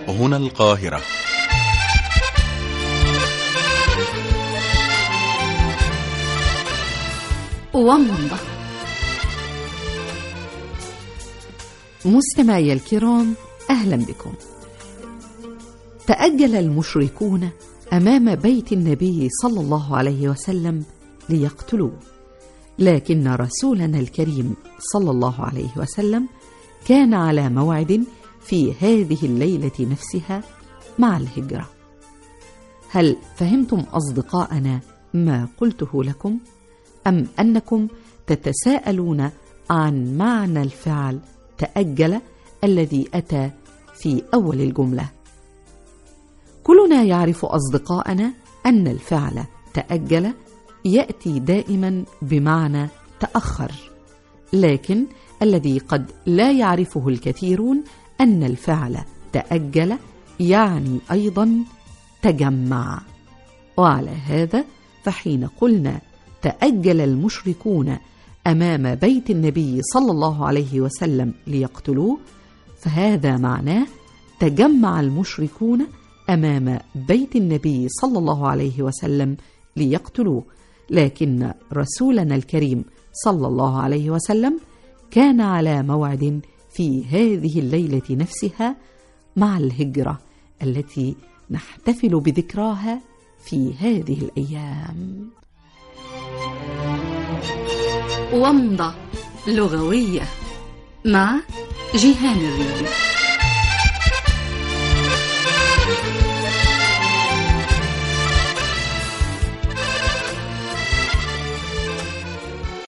هنا القاهرة. ومضة. مستمعي الكرام، أهلا بكم. تأجل المشركون أمام بيت النبي صلى الله عليه وسلم ليقتلوه، لكن رسولنا الكريم صلى الله عليه وسلم كان على موعد في هذه الليلة نفسها مع الهجرة. هل فهمتم أصدقائنا ما قلته لكم؟ أم أنكم تتساءلون عن معنى الفعل تأجل الذي أتى في أول الجملة؟ كلنا يعرف أصدقائنا أن الفعل تأجل يأتي دائما بمعنى تأخر، لكن الذي قد لا يعرفه الكثيرون أن الفعل تأجل يعني أيضا تجمع. وعلى هذا فحين قلنا تأجل المشركون أمام بيت النبي صلى الله عليه وسلم ليقتلوه، فهذا معناه تجمع المشركون أمام بيت النبي صلى الله عليه وسلم ليقتلوه، لكن رسولنا الكريم صلى الله عليه وسلم كان على موعد في هذه الليلة نفسها مع الهجرة التي نحتفل بذكراها في هذه الأيام. ومضة لغوية مع جيهان الريدي.